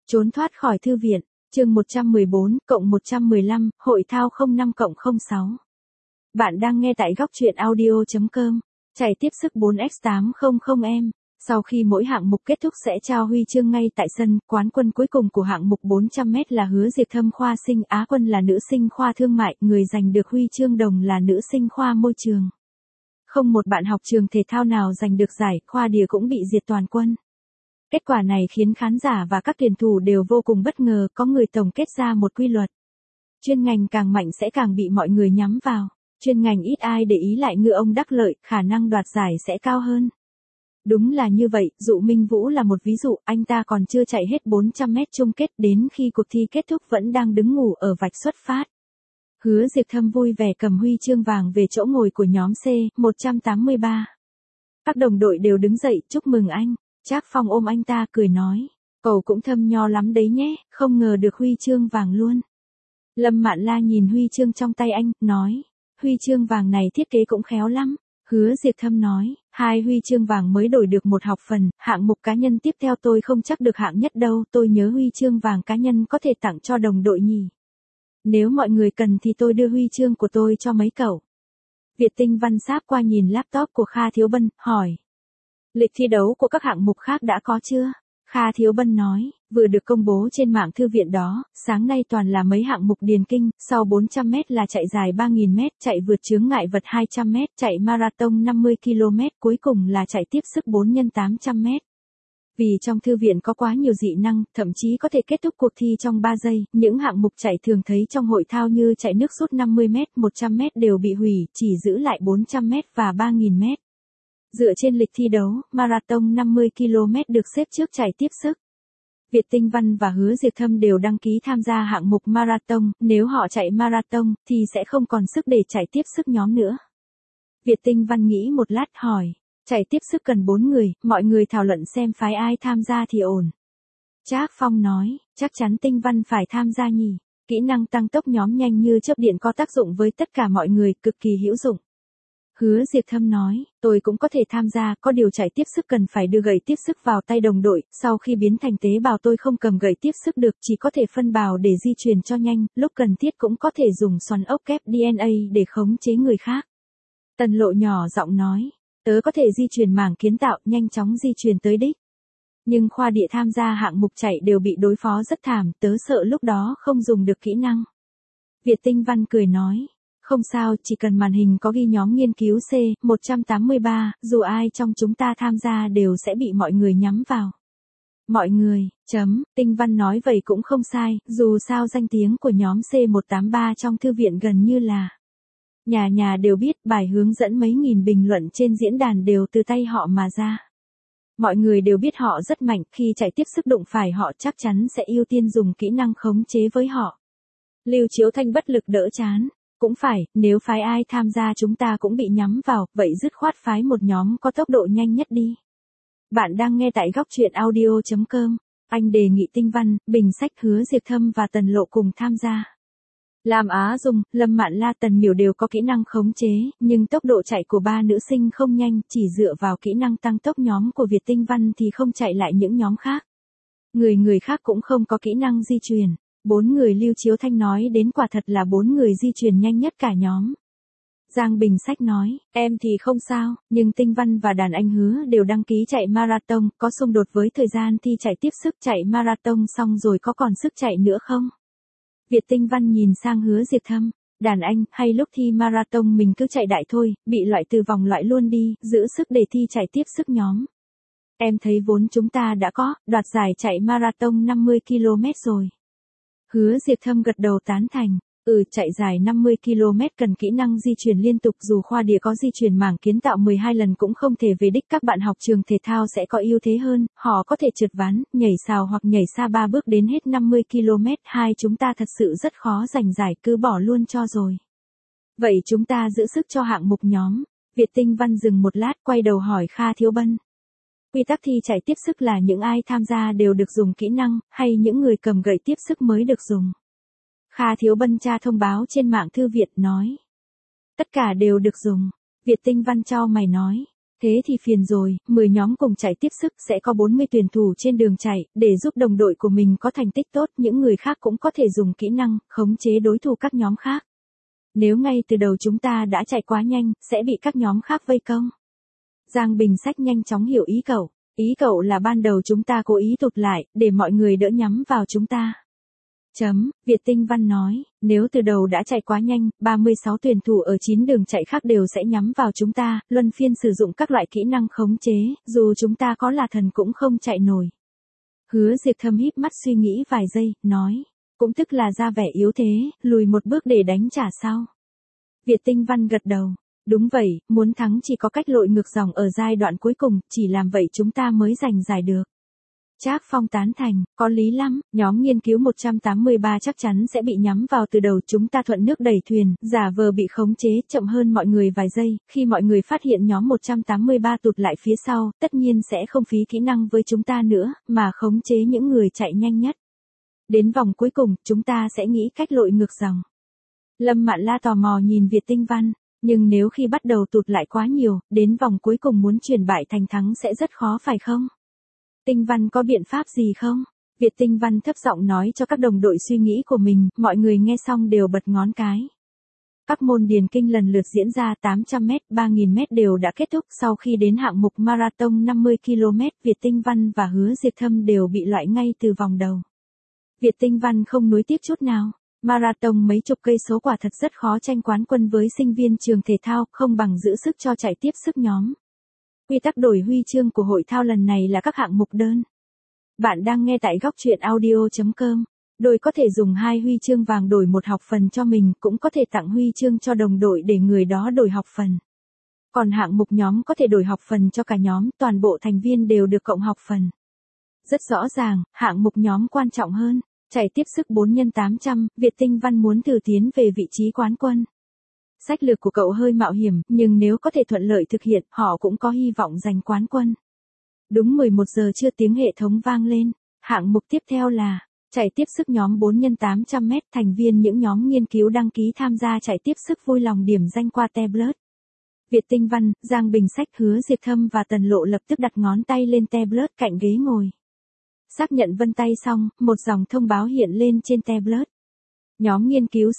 Trốn thoát khỏi thư viện, chương 114, cộng 115, hội thao 05 cộng 06. Bạn đang nghe tại góc truyện audio.com, chạy tiếp sức 4x800em. Sau khi mỗi hạng mục kết thúc sẽ trao huy chương ngay tại sân, quán quân cuối cùng của hạng mục 400m là Hứa Diệp Thâm khoa sinh, Á quân là nữ sinh khoa thương mại, người giành được huy chương đồng là nữ sinh khoa môi trường. Không một bạn học trường thể thao nào giành được giải, khoa địa cũng bị diệt toàn quân. Kết quả này khiến khán giả và các tuyển thủ đều vô cùng bất ngờ, có người tổng kết ra một quy luật. Chuyên ngành càng mạnh sẽ càng bị mọi người nhắm vào, chuyên ngành ít ai để ý lại ngư ông đắc lợi, khả năng đoạt giải sẽ cao hơn. Đúng là như vậy, Dụ Minh Vũ là một ví dụ, anh ta còn chưa chạy hết 400m chung kết, đến khi cuộc thi kết thúc vẫn đang đứng ngủ ở vạch xuất phát. Hứa Diệp Thâm vui vẻ cầm huy chương vàng về chỗ ngồi của nhóm C, 183. Các đồng đội đều đứng dậy, chúc mừng anh. Trác Phong ôm anh ta cười nói, cậu cũng thâm nho lắm đấy nhé, không ngờ được huy chương vàng luôn. Lâm Mạn La nhìn huy chương trong tay anh, nói, huy chương vàng này thiết kế cũng khéo lắm. Hứa Diệp Thâm nói, 2 huy chương vàng mới đổi được 1 học phần, hạng mục cá nhân tiếp theo tôi không chắc được hạng nhất đâu, tôi nhớ huy chương vàng cá nhân có thể tặng cho đồng đội nhỉ. Nếu mọi người cần thì tôi đưa huy chương của tôi cho mấy cậu. Việt Tinh Văn sáp qua nhìn laptop của Kha Thiếu Bân, hỏi. Lịch thi đấu của các hạng mục khác đã có chưa? Kha Thiếu Bân nói, vừa được công bố trên mạng thư viện đó, sáng nay toàn là mấy hạng mục điền kinh, sau 400m là chạy dài 3000m, chạy vượt chướng ngại vật 200m, chạy marathon 50km, cuối cùng là chạy tiếp sức 4x800m. Vì trong thư viện có quá nhiều dị năng, thậm chí có thể kết thúc cuộc thi trong 3 giây, những hạng mục chạy thường thấy trong hội thao như chạy nước rút 50m, 100m đều bị hủy, chỉ giữ lại 400m và 3000m. Dựa trên lịch thi đấu, marathon 50km được xếp trước chạy tiếp sức. Việt Tinh Văn và Hứa Diệp Thâm đều đăng ký tham gia hạng mục marathon, nếu họ chạy marathon thì sẽ không còn sức để chạy tiếp sức nhóm nữa. Việt Tinh Văn nghĩ một lát hỏi, chạy tiếp sức cần 4 người, mọi người thảo luận xem phái ai tham gia thì ổn. Trác Phong nói, chắc chắn Tinh Văn phải tham gia nhỉ, kỹ năng tăng tốc nhóm nhanh như chớp điện có tác dụng với tất cả mọi người, cực kỳ hữu dụng. Hứa Diệp Thâm nói, tôi cũng có thể tham gia, có điều chạy tiếp sức cần phải đưa gậy tiếp sức vào tay đồng đội, sau khi biến thành tế bào tôi không cầm gậy tiếp sức được, chỉ có thể phân bào để di chuyển cho nhanh, lúc cần thiết cũng có thể dùng xoắn ốc kép DNA để khống chế người khác. Tần Lộ nhỏ giọng nói, tớ có thể di chuyển mảng kiến tạo, nhanh chóng di chuyển tới đích. Nhưng khoa địa tham gia hạng mục chạy đều bị đối phó rất thảm, tớ sợ lúc đó không dùng được kỹ năng. Việt Tinh Văn cười nói, không sao, chỉ cần màn hình có ghi nhóm nghiên cứu C, 183, dù ai trong chúng ta tham gia đều sẽ bị mọi người nhắm vào. Mọi người, Tinh Văn nói vậy cũng không sai, dù sao danh tiếng của nhóm C183 trong thư viện gần như là nhà nhà đều biết, bài hướng dẫn mấy nghìn bình luận trên diễn đàn đều từ tay họ mà ra. Mọi người đều biết họ rất mạnh, khi chạy tiếp sức đụng phải họ chắc chắn sẽ ưu tiên dùng kỹ năng khống chế với họ. Lưu Chiếu Thanh bất lực đỡ chán. Cũng phải, nếu phái ai tham gia chúng ta cũng bị nhắm vào, vậy dứt khoát phái một nhóm có tốc độ nhanh nhất đi. Bạn đang nghe tại góc truyện audio.com, anh đề nghị Tinh Văn, Bình Sách, Hứa Diệp Thâm và Tần Lộ cùng tham gia. Lam Á Dung, Lâm Mạn La, Tần Miểu đều có kỹ năng khống chế, nhưng tốc độ chạy của 3 nữ sinh không nhanh, chỉ dựa vào kỹ năng tăng tốc nhóm của Việt Tinh Văn thì không chạy lại những nhóm khác. Người khác cũng không có kỹ năng di chuyển. 4 người Lưu Chiếu Thanh nói đến quả thật là 4 người di chuyển nhanh nhất cả nhóm. Giang Bình Sách nói, em thì không sao, nhưng Tinh Văn và đàn anh Hứa đều đăng ký chạy marathon, có xung đột với thời gian thi chạy tiếp sức, chạy marathon xong rồi có còn sức chạy nữa không? Việt Tinh Văn nhìn sang Hứa Diệp Thâm, đàn anh, hay lúc thi marathon mình cứ chạy đại thôi, bị loại từ vòng loại luôn đi, giữ sức để thi chạy tiếp sức nhóm. Em thấy vốn chúng ta đã có, đoạt giải chạy marathon 50km rồi. Hứa Diệp Thâm gật đầu tán thành, chạy dài 50km cần kỹ năng di chuyển liên tục, dù khoa địa có di chuyển mảng kiến tạo 12 lần cũng không thể về đích, các bạn học trường thể thao sẽ có ưu thế hơn, họ có thể trượt ván, nhảy sào hoặc nhảy xa 3 bước đến hết 50km, chúng ta thật sự rất khó giành giải, cứ bỏ luôn cho rồi. Vậy chúng ta giữ sức cho hạng mục nhóm. Việt Tinh Văn dừng một lát quay đầu hỏi Kha Thiếu Bân. Quy tắc thi chạy tiếp sức là những ai tham gia đều được dùng kỹ năng, hay những người cầm gậy tiếp sức mới được dùng? Kha Thiếu Bân tra thông báo trên mạng thư viện nói. Tất cả đều được dùng. Việt Tinh Văn cho mày nói. Thế thì phiền rồi, 10 nhóm cùng chạy tiếp sức sẽ có 40 tuyển thủ trên đường chạy, để giúp đồng đội của mình có thành tích tốt, những người khác cũng có thể dùng kỹ năng, khống chế đối thủ các nhóm khác. Nếu ngay từ đầu chúng ta đã chạy quá nhanh, sẽ bị các nhóm khác vây công. Giang Bình Sách nhanh chóng hiểu ý cậu. Ý cậu là ban đầu chúng ta cố ý tụt lại, để mọi người đỡ nhắm vào chúng ta. Việt Tinh Văn nói, nếu từ đầu đã chạy quá nhanh, 36 tuyển thủ ở 9 đường chạy khác đều sẽ nhắm vào chúng ta, luân phiên sử dụng các loại kỹ năng khống chế, dù chúng ta có là thần cũng không chạy nổi. Hứa Diệp Thâm híp mắt suy nghĩ vài giây, nói, cũng tức là ra vẻ yếu thế, lùi một bước để đánh trả sao? Việt Tinh Văn gật đầu. Đúng vậy, muốn thắng chỉ có cách lội ngược dòng ở giai đoạn cuối cùng, chỉ làm vậy chúng ta mới giành giải được. Trác Phong tán thành, có lý lắm, nhóm nghiên cứu 183 chắc chắn sẽ bị nhắm vào từ đầu, chúng ta thuận nước đẩy thuyền, giả vờ bị khống chế, chậm hơn mọi người vài giây, khi mọi người phát hiện nhóm 183 tụt lại phía sau, tất nhiên sẽ không phí kỹ năng với chúng ta nữa, mà khống chế những người chạy nhanh nhất. Đến vòng cuối cùng, chúng ta sẽ nghĩ cách lội ngược dòng. Lâm Mạn La tò mò nhìn Việt Tinh Văn. Nhưng nếu khi bắt đầu tụt lại quá nhiều, đến vòng cuối cùng muốn chuyển bại thành thắng sẽ rất khó phải không? Tinh Văn có biện pháp gì không? Việt Tinh Văn thấp giọng nói cho các đồng đội suy nghĩ của mình, mọi người nghe xong đều bật ngón cái. Các môn điền kinh lần lượt diễn ra 800m, 3000m đều đã kết thúc, sau khi đến hạng mục marathon 50 km, Việt Tinh Văn và Hứa Diệp Thâm đều bị loại ngay từ vòng đầu. Việt Tinh Văn không nuối tiếc chút nào. Marathon mấy chục cây số quả thật rất khó tranh quán quân với sinh viên trường thể thao, không bằng giữ sức cho chạy tiếp sức nhóm. Quy tắc đổi huy chương của hội thao lần này là các hạng mục đơn. Bạn đang nghe tại góc truyện audio.com. Đội có thể dùng 2 huy chương vàng đổi một học phần cho mình, cũng có thể tặng huy chương cho đồng đội để người đó đổi học phần. Còn hạng mục nhóm có thể đổi học phần cho cả nhóm, toàn bộ thành viên đều được cộng học phần. Rất rõ ràng, hạng mục nhóm quan trọng hơn. Chạy tiếp sức 4x800, Việt Tinh Văn muốn thử tiến về vị trí quán quân. Sách lược của cậu hơi mạo hiểm, nhưng nếu có thể thuận lợi thực hiện, họ cũng có hy vọng giành quán quân. Đúng 11 giờ trưa tiếng hệ thống vang lên. Hạng mục tiếp theo là chạy tiếp sức nhóm 4x800m, thành viên những nhóm nghiên cứu đăng ký tham gia chạy tiếp sức vui lòng điểm danh qua tablet. Việt Tinh Văn, Giang Bình Sách, Hứa Diệp Thâm và Tần Lộ lập tức đặt ngón tay lên tablet cạnh ghế ngồi. Xác nhận vân tay xong, một dòng thông báo hiện lên trên tablet. Nhóm nghiên cứu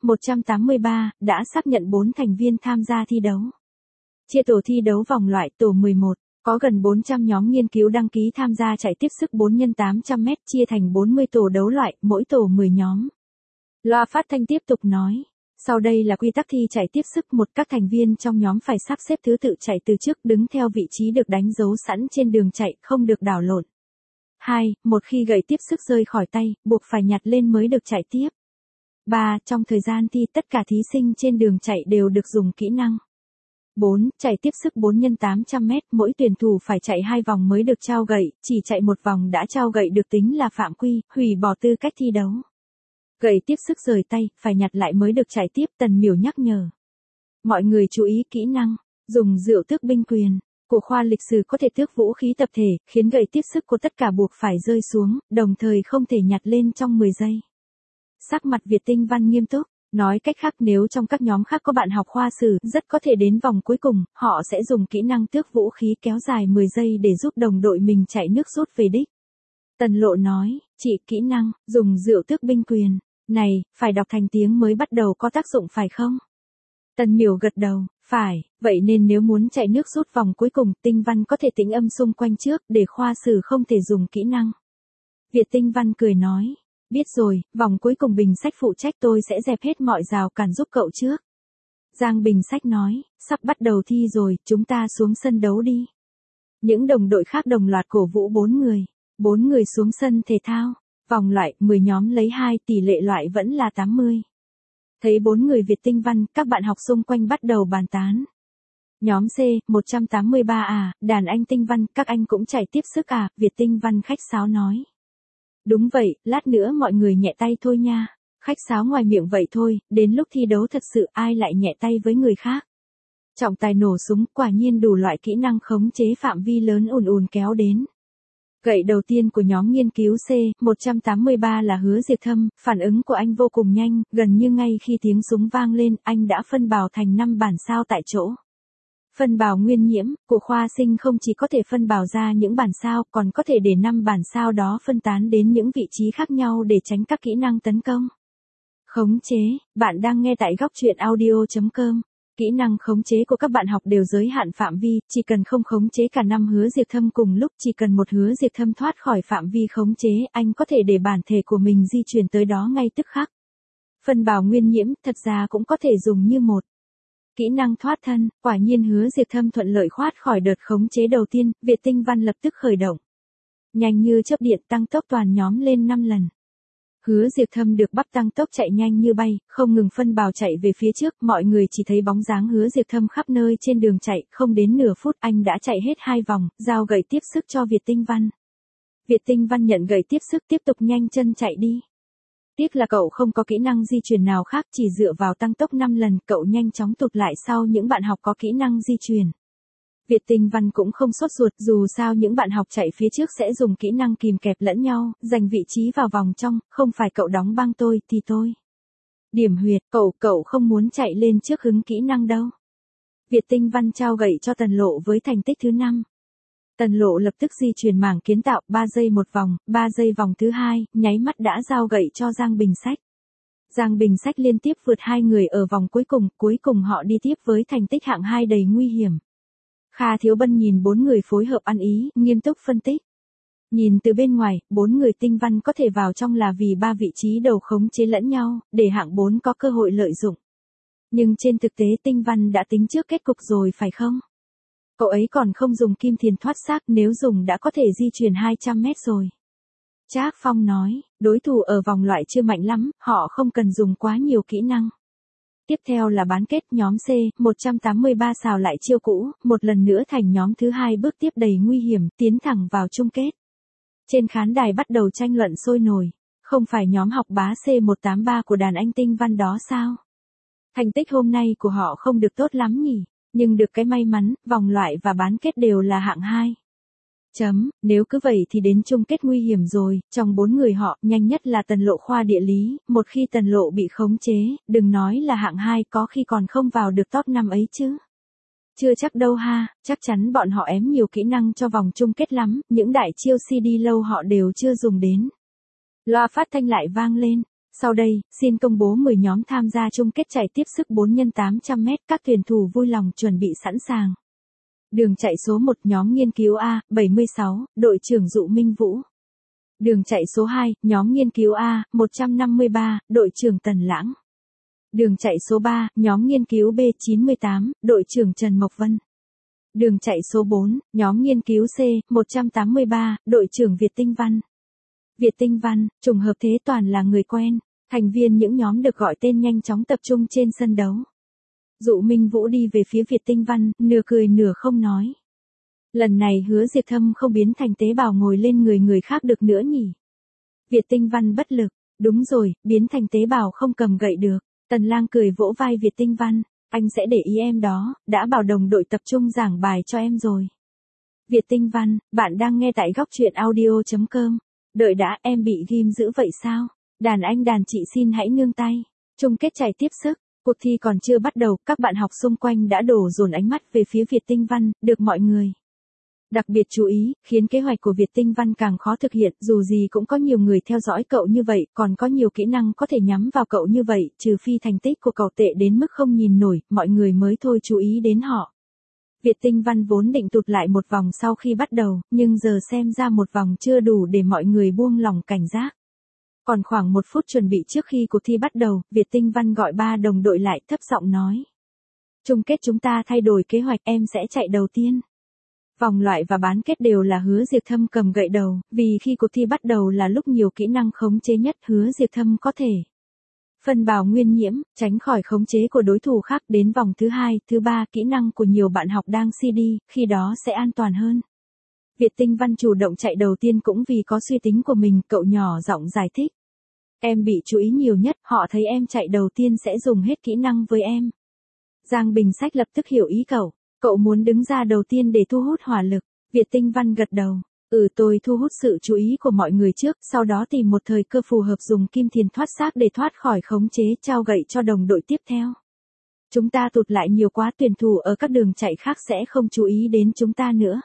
C183 đã xác nhận 4 thành viên tham gia thi đấu. Chia tổ thi đấu vòng loại tổ 11, có gần 400 nhóm nghiên cứu đăng ký tham gia chạy tiếp sức 4x800m, chia thành 40 tổ đấu loại, mỗi tổ 10 nhóm. Loa phát thanh tiếp tục nói, sau đây là quy tắc thi chạy tiếp sức. Một, các thành viên trong nhóm phải sắp xếp thứ tự chạy từ trước đứng theo vị trí được đánh dấu sẵn trên đường chạy, không được đảo lộn. 2. Một khi gậy tiếp sức rơi khỏi tay, buộc phải nhặt lên mới được chạy tiếp. 3. Trong thời gian thi, tất cả thí sinh trên đường chạy đều được dùng kỹ năng. 4. Chạy tiếp sức 4x800m, mỗi tuyển thủ phải chạy 2 vòng mới được trao gậy, chỉ chạy một vòng đã trao gậy được tính là phạm quy, hủy bỏ tư cách thi đấu. Gậy tiếp sức rời tay, phải nhặt lại mới được chạy tiếp, Tần Miểu nhắc nhở. Mọi người chú ý kỹ năng, dùng rượu tước binh quyền. Của khoa lịch sử có thể tước vũ khí tập thể, khiến gậy tiếp sức của tất cả buộc phải rơi xuống, đồng thời không thể nhặt lên trong 10 giây. Sắc mặt Việt Tinh Văn nghiêm túc, nói cách khác nếu trong các nhóm khác có bạn học khoa sử, rất có thể đến vòng cuối cùng, họ sẽ dùng kỹ năng tước vũ khí kéo dài 10 giây để giúp đồng đội mình chạy nước rút về đích. Tần Lộ nói, chị kỹ năng, dùng rượu tước binh quyền, này, phải đọc thành tiếng mới bắt đầu có tác dụng phải không? Tần Miểu gật đầu, phải, vậy nên nếu muốn chạy nước rút vòng cuối cùng, Tinh Văn có thể tĩnh âm xung quanh trước, để khoa sử không thể dùng kỹ năng. Việt Tinh Văn cười nói, biết rồi, vòng cuối cùng Bình Sách phụ trách, tôi sẽ dẹp hết mọi rào cản giúp cậu trước. Giang Bình Sách nói, sắp bắt đầu thi rồi, chúng ta xuống sân đấu đi. Những đồng đội khác đồng loạt cổ vũ 4 người xuống sân thể thao, vòng loại, 10 nhóm lấy 2, tỷ lệ loại vẫn là 80. Thấy 4 người Việt Tinh Văn, các bạn học xung quanh bắt đầu bàn tán. Nhóm C, 183 à, đàn anh Tinh Văn, các anh cũng chạy tiếp sức à, Việt Tinh Văn khách sáo nói. Đúng vậy, lát nữa mọi người nhẹ tay thôi nha. Khách sáo ngoài miệng vậy thôi, đến lúc thi đấu thật sự ai lại nhẹ tay với người khác. Trọng tài nổ súng, quả nhiên đủ loại kỹ năng khống chế phạm vi lớn ùn kéo đến. Gậy đầu tiên của nhóm nghiên cứu C183 là Hứa Diệp Thâm, phản ứng của anh vô cùng nhanh, gần như ngay khi tiếng súng vang lên, anh đã phân bào thành 5 bản sao tại chỗ. Phân bào nguyên nhiễm của khoa sinh không chỉ có thể phân bào ra những bản sao, còn có thể để 5 bản sao đó phân tán đến những vị trí khác nhau để tránh các kỹ năng tấn công. Khống chế, bạn đang nghe tại góc truyện audio.com. Kỹ năng khống chế của các bạn học đều giới hạn phạm vi, chỉ cần không khống chế cả 5 hứa diệt thâm cùng lúc, chỉ cần một hứa diệt thâm thoát khỏi phạm vi khống chế, anh có thể để bản thể của mình di chuyển tới đó ngay tức khắc. Phân bào nguyên nhiễm thật ra cũng có thể dùng như một kỹ năng thoát thân, quả nhiên hứa diệt thâm thuận lợi thoát khỏi đợt khống chế đầu tiên, Việt Tinh Văn lập tức khởi động. Nhanh như chớp điện tăng tốc toàn nhóm lên 5 lần. Hứa diệt thâm được bắt tăng tốc chạy nhanh như bay, không ngừng phân bào chạy về phía trước, mọi người chỉ thấy bóng dáng hứa diệt thâm khắp nơi trên đường chạy, không đến nửa phút anh đã chạy hết 2 vòng, giao gậy tiếp sức cho Việt Tinh Văn. Việt Tinh Văn nhận gậy tiếp sức tiếp tục nhanh chân chạy đi. Tiếc là cậu không có kỹ năng di chuyển nào khác, chỉ dựa vào tăng tốc 5 lần, cậu nhanh chóng tụt lại sau những bạn học có kỹ năng di chuyển. Việt Tinh Văn cũng không sốt ruột, dù sao những bạn học chạy phía trước sẽ dùng kỹ năng kìm kẹp lẫn nhau, giành vị trí vào vòng trong, không phải cậu đóng băng tôi thì tôi. Điểm huyệt, cậu không muốn chạy lên trước hứng kỹ năng đâu. Việt Tinh Văn trao gậy cho Tần Lộ với thành tích thứ 5. Tần Lộ lập tức di chuyển mảng kiến tạo, 3 giây một vòng, 3 giây vòng thứ 2, nháy mắt đã giao gậy cho Giang Bình Sách. Giang Bình Sách liên tiếp vượt 2 người ở vòng cuối cùng họ đi tiếp với thành tích hạng 2 đầy nguy hiểm. Kha Thiếu Bân nhìn 4 người phối hợp ăn ý, nghiêm túc phân tích. Nhìn từ bên ngoài, 4 người Tinh Văn có thể vào trong là vì 3 vị trí đầu khống chế lẫn nhau, để hạng 4 có cơ hội lợi dụng. Nhưng trên thực tế Tinh Văn đã tính trước kết cục rồi phải không? Cậu ấy còn không dùng kim thiền thoát xác, nếu dùng đã có thể di chuyển 200 mét rồi. Trác Phong nói, đối thủ ở vòng loại chưa mạnh lắm, họ không cần dùng quá nhiều kỹ năng. Tiếp theo là bán kết nhóm C, 183 xào lại chiêu cũ, một lần nữa thành nhóm thứ 2 bước tiếp đầy nguy hiểm, tiến thẳng vào chung kết. Trên khán đài bắt đầu tranh luận sôi nổi, không phải nhóm học bá C183 của đàn anh Tinh Văn đó sao? Thành tích hôm nay của họ không được tốt lắm nhỉ, nhưng được cái may mắn, vòng loại và bán kết đều là hạng 2. Nếu cứ vậy thì đến chung kết nguy hiểm rồi, trong 4 người họ, nhanh nhất là Tần Lộ khoa địa lý, một khi Tần Lộ bị khống chế, đừng nói là hạng 2 có khi còn không vào được top 5 ấy chứ. Chưa chắc đâu ha, chắc chắn bọn họ ém nhiều kỹ năng cho vòng chung kết lắm, những đại chiêu CD lâu họ đều chưa dùng đến. Loa phát thanh lại vang lên. Sau đây, xin công bố 10 nhóm tham gia chung kết chạy tiếp sức 4x800m, các tuyển thủ vui lòng chuẩn bị sẵn sàng. Đường chạy số 1 nhóm nghiên cứu A, 76, đội trưởng Dụ Minh Vũ. Đường chạy số 2, nhóm nghiên cứu A, 153, đội trưởng Tần Lãng. Đường chạy số 3, nhóm nghiên cứu B, 98, đội trưởng Trần Mộc Vân. Đường chạy số 4, nhóm nghiên cứu C, 183, đội trưởng Việt Tinh Văn. Việt Tinh Văn, trùng hợp thế toàn là người quen, thành viên những nhóm được gọi tên nhanh chóng tập trung trên sân đấu. Dụ Minh Vũ đi về phía Việt Tinh Văn, nửa cười nửa không nói. Lần này Hứa Diệt Thâm không biến thành tế bào ngồi lên người khác được nữa nhỉ. Việt Tinh Văn bất lực, đúng rồi, biến thành tế bào không cầm gậy được. Tần Lang cười vỗ vai Việt Tinh Văn, anh sẽ để ý em đó, đã bảo đồng đội tập trung giảng bài cho em rồi. Việt Tinh Văn, bạn đang nghe tại góc truyện audio.com. Đợi đã, em bị ghim dữ vậy sao? Đàn anh đàn chị xin hãy nương tay. Chung kết chạy tiếp sức. Cuộc thi còn chưa bắt đầu, các bạn học xung quanh đã đổ dồn ánh mắt về phía Việt Tinh Văn, được mọi người đặc biệt chú ý, khiến kế hoạch của Việt Tinh Văn càng khó thực hiện, dù gì cũng có nhiều người theo dõi cậu như vậy, còn có nhiều kỹ năng có thể nhắm vào cậu như vậy, trừ phi thành tích của cậu tệ đến mức không nhìn nổi, mọi người mới thôi chú ý đến họ. Việt Tinh Văn vốn định tụt lại một vòng sau khi bắt đầu, nhưng giờ xem ra một vòng chưa đủ để mọi người buông lỏng cảnh giác. Còn khoảng 1 phút chuẩn bị trước khi cuộc thi bắt đầu, Việt Tinh Văn gọi 3 đồng đội lại thấp giọng nói. Chung kết chúng ta thay đổi kế hoạch, em sẽ chạy đầu tiên. Vòng loại và bán kết đều là Hứa Diệt Thâm cầm gậy đầu, vì khi cuộc thi bắt đầu là lúc nhiều kỹ năng khống chế nhất, Hứa Diệt Thâm có thể phân bào nguyên nhiễm, tránh khỏi khống chế của đối thủ khác. Đến vòng thứ 2, thứ 3, kỹ năng của nhiều bạn học đang CD, khi đó sẽ an toàn hơn. Việt Tinh Văn chủ động chạy đầu tiên cũng vì có suy tính của mình, cậu nhỏ giọng giải thích. Em bị chú ý nhiều nhất, họ thấy em chạy đầu tiên sẽ dùng hết kỹ năng với em. Giang Bình Sách lập tức hiểu ý cậu muốn đứng ra đầu tiên để thu hút hỏa lực. Việt Tinh Văn gật đầu. Tôi thu hút sự chú ý của mọi người trước, sau đó tìm một thời cơ phù hợp dùng kim thiền thoát xác để thoát khỏi khống chế, trao gậy cho đồng đội tiếp theo. Chúng ta tụt lại nhiều quá, tuyển thủ ở các đường chạy khác sẽ không chú ý đến chúng ta nữa.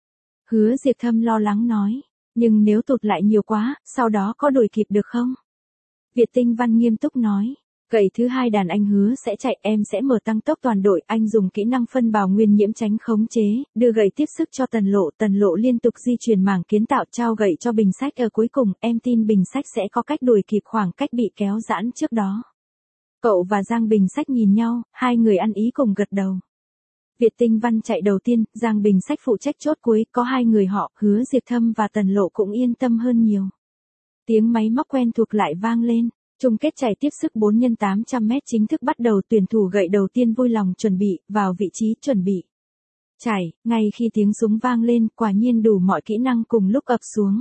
Hứa Diệp Thâm lo lắng nói. Nhưng nếu tụt lại nhiều quá, sau đó có đuổi kịp được không? Việt Tinh Văn nghiêm túc nói. Gậy thứ hai đàn anh hứa sẽ chạy, em sẽ mở tăng tốc toàn đội, anh dùng kỹ năng phân bào nguyên nhiễm tránh khống chế, đưa gậy tiếp sức cho Tần Lộ liên tục di chuyển mảng kiến tạo trao gậy cho Bình Sách ở cuối cùng, em tin Bình Sách sẽ có cách đuổi kịp khoảng cách bị kéo giãn trước đó. Cậu và Giang Bình Sách nhìn nhau, hai người ăn ý cùng gật đầu. Việt Tinh Văn chạy đầu tiên, Giang Bình Sách phụ trách chốt cuối, có hai người họ, Hứa Diệp Thâm và Tần Lộ cũng yên tâm hơn nhiều. Tiếng máy móc quen thuộc lại vang lên. Chung kết chạy tiếp sức 4x800m chính thức bắt đầu, tuyển thủ gậy đầu tiên vui lòng chuẩn bị, vào vị trí chuẩn bị. Chạy, ngay khi tiếng súng vang lên, quả nhiên đủ mọi kỹ năng cùng lúc ập xuống.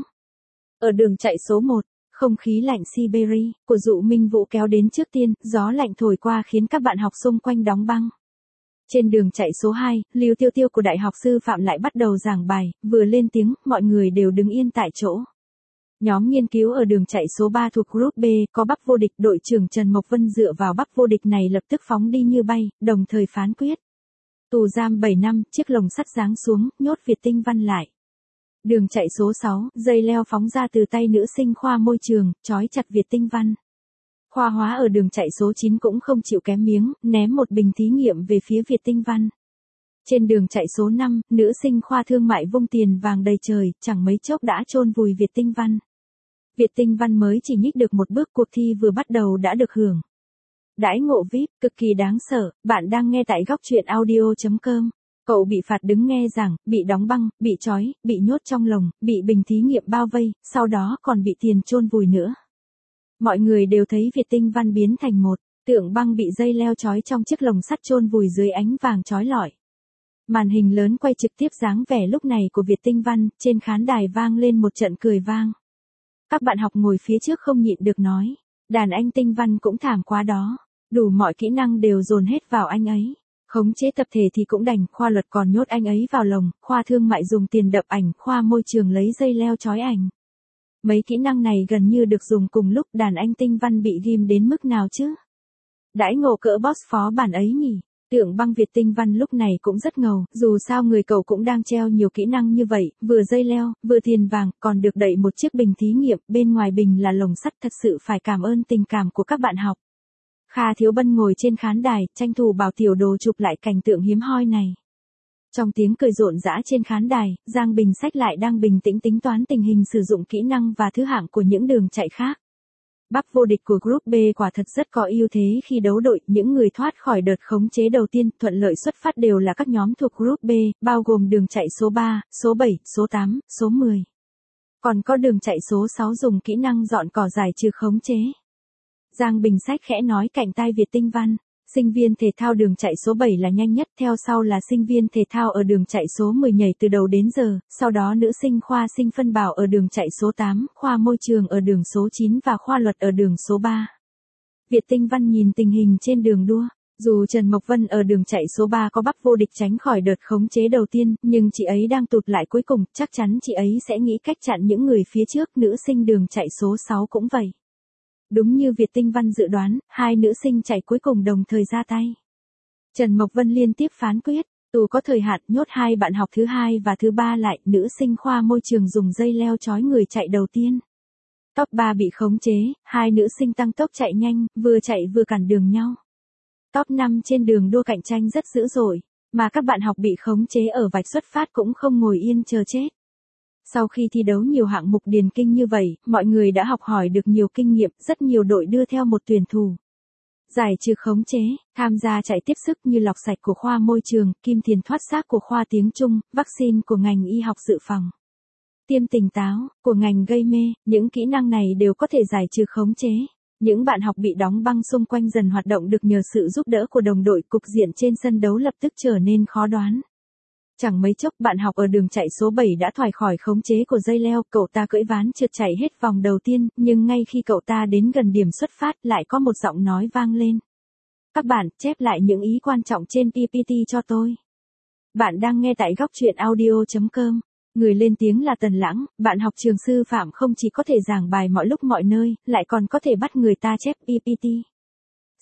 Ở đường chạy số 1, không khí lạnh Siberia của Dụ Minh Vũ kéo đến trước tiên, gió lạnh thổi qua khiến các bạn học xung quanh đóng băng. Trên đường chạy số 2, Lưu Tiêu Tiêu của Đại học Sư phạm lại bắt đầu giảng bài, vừa lên tiếng, mọi người đều đứng yên tại chỗ. Nhóm nghiên cứu ở đường chạy số 3 thuộc Group B, có bắp vô địch, đội trưởng Trần Mộc Vân dựa vào bắp vô địch này lập tức phóng đi như bay, đồng thời phán quyết. Tù giam 7 năm, chiếc lồng sắt giáng xuống, nhốt Việt Tinh Văn lại. Đường chạy số 6, dây leo phóng ra từ tay nữ sinh khoa môi trường, trói chặt Việt Tinh Văn. Khoa hóa ở đường chạy số 9 cũng không chịu kém miếng, ném một bình thí nghiệm về phía Việt Tinh Văn. Trên đường chạy số 5, nữ sinh khoa thương mại vung tiền vàng đầy trời, chẳng mấy chốc đã chôn vùi Việt Tinh Văn. Việt Tinh Văn mới chỉ nhích được một bước, cuộc thi vừa bắt đầu đã được hưởng đãi ngộ VIP, cực kỳ đáng sợ. Bạn đang nghe tại góc truyện audio.com. Cậu bị phạt đứng nghe giảng, bị đóng băng, bị trói, bị nhốt trong lồng, bị bình thí nghiệm bao vây, sau đó còn bị tiền chôn vùi nữa. Mọi người đều thấy Việt Tinh Văn biến thành một tượng băng bị dây leo trói trong chiếc lồng sắt chôn vùi dưới ánh vàng chói lọi. Màn hình lớn quay trực tiếp dáng vẻ lúc này của Việt Tinh Văn, trên khán đài vang lên một trận cười vang. Các bạn học ngồi phía trước không nhịn được nói, đàn anh Tinh Văn cũng thảm quá đó, đủ mọi kỹ năng đều dồn hết vào anh ấy. Khống chế tập thể thì cũng đành, khoa luật còn nhốt anh ấy vào lồng, khoa thương mại dùng tiền đập ảnh, khoa môi trường lấy dây leo trói ảnh. Mấy kỹ năng này gần như được dùng cùng lúc, đàn anh Tinh Văn bị ghim đến mức nào chứ? Đãi ngộ cỡ boss phó bản ấy nhỉ? Tượng băng Việt Tinh Văn lúc này cũng rất ngầu, dù sao người cậu cũng đang treo nhiều kỹ năng như vậy, vừa dây leo, vừa tiền vàng, còn được đậy một chiếc bình thí nghiệm, bên ngoài bình là lồng sắt, thật sự phải cảm ơn tình cảm của các bạn học. Kha Thiếu Bân ngồi trên khán đài, tranh thủ bảo tiểu đồ chụp lại cảnh tượng hiếm hoi này. Trong tiếng cười rộn rã trên khán đài, Giang Bình Sách lại đang bình tĩnh tính toán tình hình sử dụng kỹ năng và thứ hạng của những đường chạy khác. Bắp vô địch của Group B quả thật rất có ưu thế khi đấu đội, những người thoát khỏi đợt khống chế đầu tiên, thuận lợi xuất phát đều là các nhóm thuộc Group B, bao gồm đường chạy số 3, số 7, số 8, số 10. Còn có đường chạy số 6 dùng kỹ năng dọn cỏ giải trừ khống chế. Giang Bình Sách khẽ nói cạnh tai Việt Tinh Văn, sinh viên thể thao đường chạy số 7 là nhanh nhất, theo sau là sinh viên thể thao ở đường chạy số 10 nhảy từ đầu đến giờ, sau đó nữ sinh khoa sinh phân bảo ở đường chạy số 8, khoa môi trường ở đường số 9 và khoa luật ở đường số 3. Việt Tinh Văn nhìn tình hình trên đường đua, dù Trần Mộc Vân ở đường chạy số 3 có bắp vô địch tránh khỏi đợt khống chế đầu tiên, nhưng chị ấy đang tụt lại cuối cùng, chắc chắn chị ấy sẽ nghĩ cách chặn những người phía trước, nữ sinh đường chạy số 6 cũng vậy. Đúng như Việt Tinh Văn dự đoán, hai nữ sinh chạy cuối cùng đồng thời ra tay. Trần Mộc Vân liên tiếp phán quyết, tù có thời hạn, nhốt hai bạn học thứ 2 và thứ 3 lại, nữ sinh khoa môi trường dùng dây leo trói người chạy đầu tiên. Top 3 bị khống chế, hai nữ sinh tăng tốc chạy nhanh, vừa chạy vừa cản đường nhau. Top 5 trên đường đua cạnh tranh rất dữ dội, mà các bạn học bị khống chế ở vạch xuất phát cũng không ngồi yên chờ chết. Sau khi thi đấu nhiều hạng mục điền kinh như vậy, mọi người đã học hỏi được nhiều kinh nghiệm, rất nhiều đội đưa theo một tuyển thủ. Giải trừ khống chế, tham gia chạy tiếp sức như lọc sạch của khoa môi trường, kim thiền thoát xác của khoa tiếng Trung, vaccine của ngành y học dự phòng. Tiêm tỉnh táo, của ngành gây mê, những kỹ năng này đều có thể giải trừ khống chế. Những bạn học bị đóng băng xung quanh dần hoạt động được nhờ sự giúp đỡ của đồng đội, cục diện trên sân đấu lập tức trở nên khó đoán. Chẳng mấy chốc bạn học ở đường chạy số 7 đã thoát khỏi khống chế của dây leo, cậu ta cưỡi ván trượt chạy hết vòng đầu tiên, nhưng ngay khi cậu ta đến gần điểm xuất phát lại có một giọng nói vang lên. Các bạn, chép lại những ý quan trọng trên PPT cho tôi. Bạn đang nghe tại góc truyện audio.com. Người lên tiếng là Tần Lãng, bạn học trường sư phạm không chỉ có thể giảng bài mọi lúc mọi nơi, lại còn có thể bắt người ta chép PPT.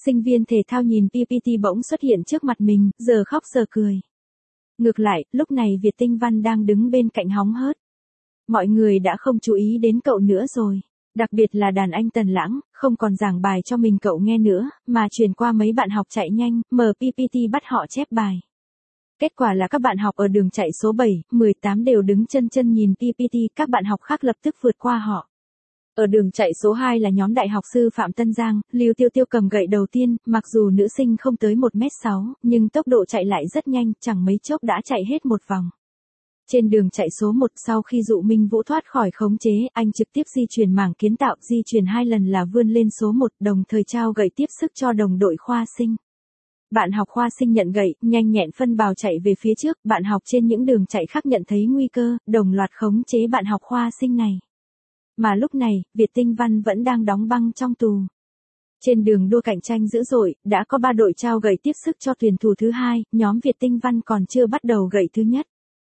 Sinh viên thể thao nhìn PPT bỗng xuất hiện trước mặt mình, giờ khóc giờ cười. Ngược lại, lúc này Việt Tinh Văn đang đứng bên cạnh hóng hớt. Mọi người đã không chú ý đến cậu nữa rồi. Đặc biệt là đàn anh Tần Lãng, không còn giảng bài cho mình cậu nghe nữa, mà truyền qua mấy bạn học chạy nhanh, mở PPT bắt họ chép bài. Kết quả là các bạn học ở đường chạy số 7, 18 đều đứng chân chân nhìn PPT, các bạn học khác lập tức vượt qua họ. Ở đường chạy số 2 là nhóm đại học sư Phạm Tân Giang, Lưu Tiêu Tiêu cầm gậy đầu tiên, mặc dù nữ sinh không tới 1m6, nhưng tốc độ chạy lại rất nhanh, chẳng mấy chốc đã chạy hết một vòng. Trên đường chạy số 1 sau khi Dụ Minh Vũ thoát khỏi khống chế, anh trực tiếp di chuyển mảng kiến tạo, di chuyển 2 lần là vươn lên số 1, đồng thời trao gậy tiếp sức cho đồng đội Khoa Sinh. Bạn học Khoa Sinh nhận gậy, nhanh nhẹn phân bào chạy về phía trước, bạn học trên những đường chạy khác nhận thấy nguy cơ, đồng loạt khống chế bạn học Khoa Sinh này. Mà lúc này, Việt Tinh Văn vẫn đang đóng băng trong tù. Trên đường đua cạnh tranh dữ dội, đã có 3 đội trao gậy tiếp sức cho tuyển thủ thứ 2, nhóm Việt Tinh Văn còn chưa bắt đầu gậy thứ nhất.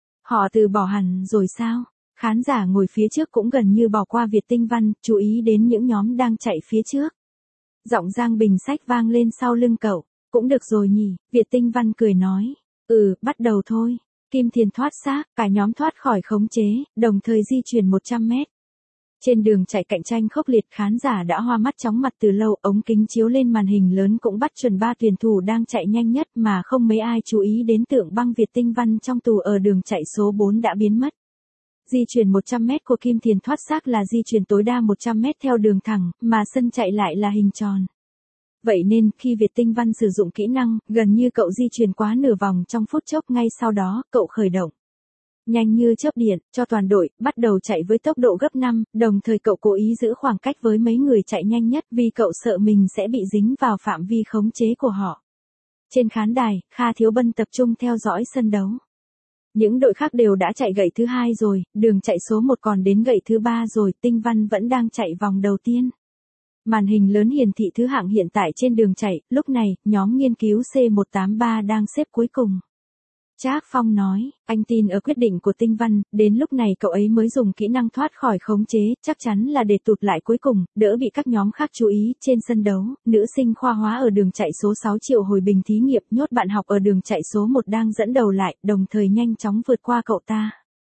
Họ từ bỏ hẳn rồi sao? Khán giả ngồi phía trước cũng gần như bỏ qua Việt Tinh Văn, chú ý đến những nhóm đang chạy phía trước. Giọng Giang Bình Sách vang lên sau lưng cậu. Cũng được rồi nhỉ, Việt Tinh Văn cười nói. Bắt đầu thôi. Kim Thiền thoát xác, cả nhóm thoát khỏi khống chế, đồng thời di chuyển 100 mét. Trên đường chạy cạnh tranh khốc liệt, khán giả đã hoa mắt chóng mặt từ lâu, ống kính chiếu lên màn hình lớn cũng bắt chuẩn 3 tuyển thủ đang chạy nhanh nhất mà không mấy ai chú ý đến tượng băng Việt Tinh Văn trong tù ở đường chạy số 4 đã biến mất. Di chuyển 100 mét của Kim Thiền thoát xác là di chuyển tối đa 100 mét theo đường thẳng, mà sân chạy lại là hình tròn. Vậy nên, khi Việt Tinh Văn sử dụng kỹ năng, gần như cậu di chuyển quá nửa vòng trong phút chốc, ngay sau đó, cậu khởi động. Nhanh như chớp điện, cho toàn đội, bắt đầu chạy với tốc độ gấp 5, đồng thời cậu cố ý giữ khoảng cách với mấy người chạy nhanh nhất vì cậu sợ mình sẽ bị dính vào phạm vi khống chế của họ. Trên khán đài, Kha Thiếu Bân tập trung theo dõi sân đấu. Những đội khác đều đã chạy gậy thứ 2 rồi, đường chạy số 1 còn đến gậy thứ 3 rồi, Tinh Văn vẫn đang chạy vòng đầu tiên. Màn hình lớn hiển thị thứ hạng hiện tại trên đường chạy, lúc này, nhóm nghiên cứu C183 đang xếp cuối cùng. Trác Phong nói, anh tin ở quyết định của Tinh Văn, đến lúc này cậu ấy mới dùng kỹ năng thoát khỏi khống chế, chắc chắn là để tụt lại cuối cùng, đỡ bị các nhóm khác chú ý. Trên sân đấu, nữ sinh khoa hóa ở đường chạy số 6 Triệu Hồi Bình thí nghiệm nhốt bạn học ở đường chạy số 1 đang dẫn đầu lại, đồng thời nhanh chóng vượt qua cậu ta.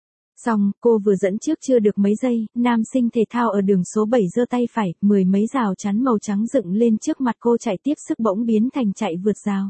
Xong, cô vừa dẫn trước chưa được mấy giây, nam sinh thể thao ở đường số 7 giơ tay phải, 10 mấy rào chắn màu trắng dựng lên trước mặt cô, chạy tiếp sức bỗng biến thành chạy vượt rào.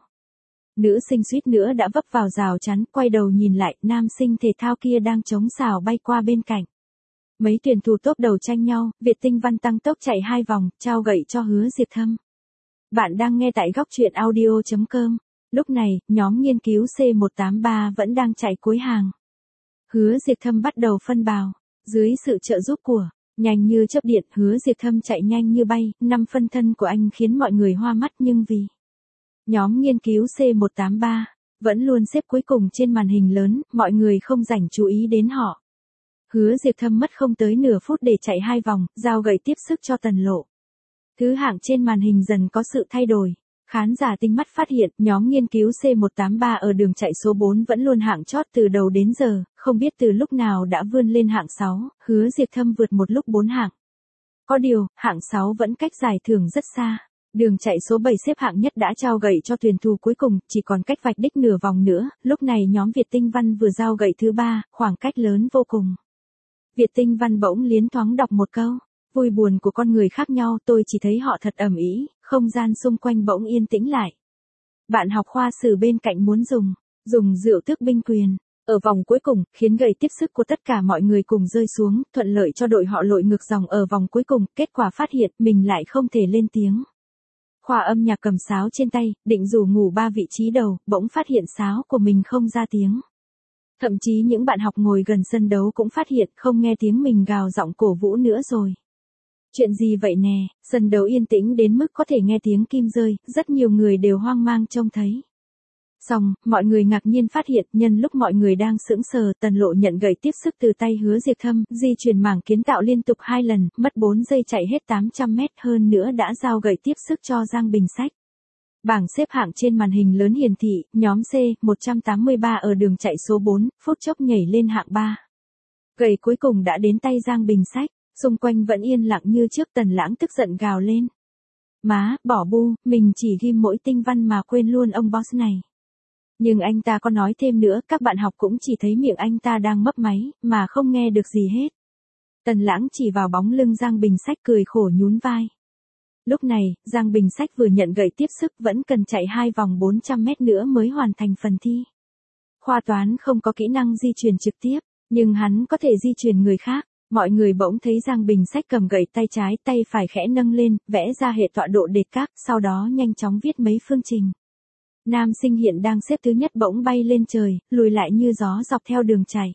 Nữ sinh suýt nữa đã vấp vào rào chắn, quay đầu nhìn lại, nam sinh thể thao kia đang chống xào bay qua bên cạnh. Mấy tuyển thủ top đầu tranh nhau, Việt Tinh Văn tăng tốc chạy 2 vòng, trao gậy cho Hứa Diệp Thâm. Bạn đang nghe tại góc truyện audio.com. Lúc này, nhóm nghiên cứu C183 vẫn đang chạy cuối hàng. Hứa Diệp Thâm bắt đầu phân bào. Dưới sự trợ giúp của, nhanh như chớp điện, Hứa Diệp Thâm chạy nhanh như bay, 5 phân thân của anh khiến mọi người hoa mắt, nhưng vì nhóm nghiên cứu C183 vẫn luôn xếp cuối cùng trên màn hình lớn, mọi người không rảnh chú ý đến họ. Hứa Diệp Thâm mất không tới nửa phút để chạy 2 vòng, giao gậy tiếp sức cho Tần Lộ. Thứ hạng trên màn hình dần có sự thay đổi. Khán giả tinh mắt phát hiện, nhóm nghiên cứu C183 ở đường chạy số 4 vẫn luôn hạng chót từ đầu đến giờ, không biết từ lúc nào đã vươn lên hạng 6, Hứa Diệp Thâm vượt một lúc 4 hạng. Có điều, hạng 6 vẫn cách giải thưởng rất xa. Đường chạy số 7 xếp hạng nhất đã trao gậy cho tuyển thủ cuối cùng, chỉ còn cách vạch đích nửa vòng nữa, lúc này nhóm Việt Tinh Văn vừa giao gậy thứ 3, khoảng cách lớn vô cùng. Việt Tinh Văn bỗng liến thoáng đọc một câu, vui buồn của con người khác nhau, tôi chỉ thấy họ thật ầm ĩ, không gian xung quanh bỗng yên tĩnh lại. Bạn học khoa sử bên cạnh muốn dùng rượu tước binh quyền. Ở vòng cuối cùng, khiến gậy tiếp sức của tất cả mọi người cùng rơi xuống, thuận lợi cho đội họ lội ngược dòng ở vòng cuối cùng, kết quả phát hiện mình lại không thể lên tiếng. Khoa âm nhạc cầm sáo trên tay, định rủ ngủ 3 vị trí đầu, bỗng phát hiện sáo của mình không ra tiếng. Thậm chí những bạn học ngồi gần sân đấu cũng phát hiện không nghe tiếng mình gào giọng cổ vũ nữa rồi. Chuyện gì vậy nè, sân đấu yên tĩnh đến mức có thể nghe tiếng kim rơi, rất nhiều người đều hoang mang trông thấy. Xong, mọi người ngạc nhiên phát hiện, nhân lúc mọi người đang sững sờ, Tần Lộ nhận gậy tiếp sức từ tay Hứa Diệp Thâm, di chuyển mảng kiến tạo liên tục 2 lần, mất 4 giây chạy hết 800 mét, hơn nữa đã giao gậy tiếp sức cho Giang Bình Sách. Bảng xếp hạng trên màn hình lớn hiển thị, nhóm C183 ở đường chạy số 4, phút chốc nhảy lên hạng 3. Gậy cuối cùng đã đến tay Giang Bình Sách, xung quanh vẫn yên lặng như trước. Tần Lãng tức giận gào lên. Má, bỏ bu, mình chỉ ghim mỗi tinh văn mà quên luôn ông boss này. Nhưng anh ta có nói thêm nữa, các bạn học cũng chỉ thấy miệng anh ta đang mấp máy, mà không nghe được gì hết. Tần Lãng chỉ vào bóng lưng Giang Bình Sách cười khổ nhún vai. Lúc này, Giang Bình Sách vừa nhận gậy tiếp sức vẫn cần chạy 2 vòng 400 mét nữa mới hoàn thành phần thi. Khoa toán không có kỹ năng di chuyển trực tiếp, nhưng hắn có thể di chuyển người khác. Mọi người bỗng thấy Giang Bình Sách cầm gậy tay trái tay phải khẽ nâng lên, vẽ ra hệ tọa độ đệt các, sau đó nhanh chóng viết mấy phương trình. Nam sinh hiện đang xếp thứ nhất bỗng bay lên trời, lùi lại như gió dọc theo đường chảy.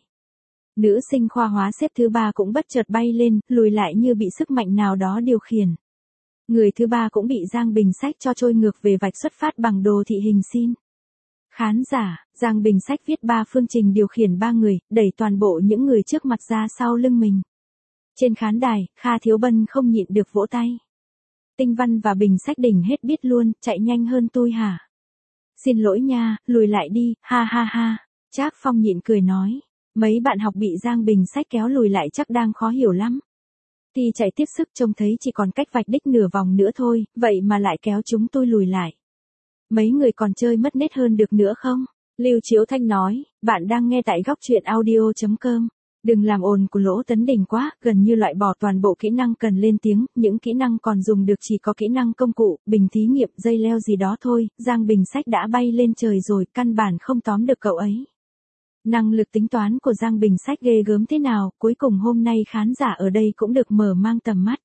Nữ sinh khoa hóa xếp thứ 3 cũng bất chợt bay lên, lùi lại như bị sức mạnh nào đó điều khiển. Người thứ 3 cũng bị Giang Bình Sách cho trôi ngược về vạch xuất phát bằng đồ thị hình sin. Khán giả, Giang Bình Sách viết 3 phương trình điều khiển 3 người, đẩy toàn bộ những người trước mặt ra sau lưng mình. Trên khán đài, Kha Thiếu Bân không nhịn được vỗ tay. Tinh Văn và Bình Sách đỉnh hết biết luôn, chạy nhanh hơn tôi hả? Xin lỗi nha, lùi lại đi, ha ha ha. Trác Phong nhịn cười nói. Mấy bạn học bị Giang Bình Sách kéo lùi lại chắc đang khó hiểu lắm. Thì chạy tiếp sức trông thấy chỉ còn cách vạch đích nửa vòng nữa thôi, vậy mà lại kéo chúng tôi lùi lại. Mấy người còn chơi mất nết hơn được nữa không? Lưu Chiếu Thanh nói, bạn đang nghe tại góc truyện audio.com. Đừng làm ồn của Lỗ Tấn Đình quá, gần như loại bỏ toàn bộ kỹ năng cần lên tiếng, những kỹ năng còn dùng được chỉ có kỹ năng công cụ, bình thí nghiệm, dây leo gì đó thôi, Giang Bình Sách đã bay lên trời rồi, căn bản không tóm được cậu ấy. Năng lực tính toán của Giang Bình Sách ghê gớm thế nào, cuối cùng hôm nay khán giả ở đây cũng được mở mang tầm mắt.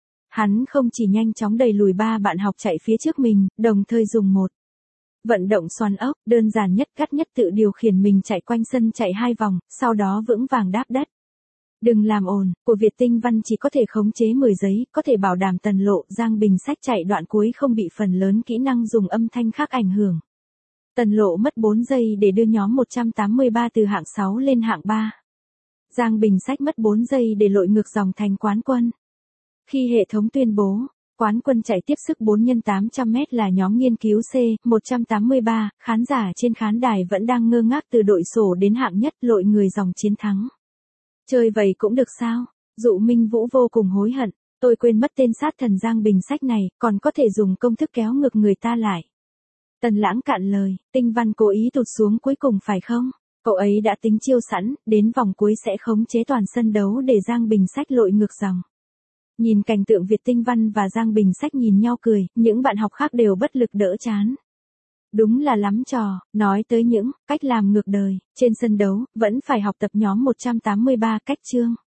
Hắn không chỉ nhanh chóng đẩy lùi 3 bạn học chạy phía trước mình, đồng thời dùng một vận động xoắn ốc, đơn giản nhất gắt nhất tự điều khiển mình chạy quanh sân chạy 2 vòng, sau đó vững vàng đáp đất. Đừng làm ồn, của Việt Tinh Văn chỉ có thể khống chế 10 giây, có thể bảo đảm Tần Lộ, Giang Bình Sách chạy đoạn cuối không bị phần lớn kỹ năng dùng âm thanh khác ảnh hưởng. Tần Lộ mất 4 giây để đưa nhóm 183 từ hạng 6 lên hạng 3. Giang Bình Sách mất 4 giây để lội ngược dòng thành quán quân. Khi hệ thống tuyên bố, quán quân chạy tiếp sức 4x800m là nhóm nghiên cứu C183, khán giả trên khán đài vẫn đang ngơ ngác từ đội sổ đến hạng nhất lội người dòng chiến thắng. Chơi vậy cũng được sao? Dụ Minh Vũ vô cùng hối hận, tôi quên mất tên sát thần Giang Bình Sách này, còn có thể dùng công thức kéo ngược người ta lại. Tần Lãng cạn lời, Tinh Văn cố ý tụt xuống cuối cùng phải không? Cậu ấy đã tính chiêu sẵn, đến vòng cuối sẽ khống chế toàn sân đấu để Giang Bình Sách lội ngược dòng. Nhìn cảnh tượng Việt Tinh Văn và Giang Bình Sách nhìn nhau cười, những bạn học khác đều bất lực đỡ chán. Đúng là lắm trò, nói tới những cách làm ngược đời, trên sân đấu, vẫn phải học tập nhóm 183 cách chương.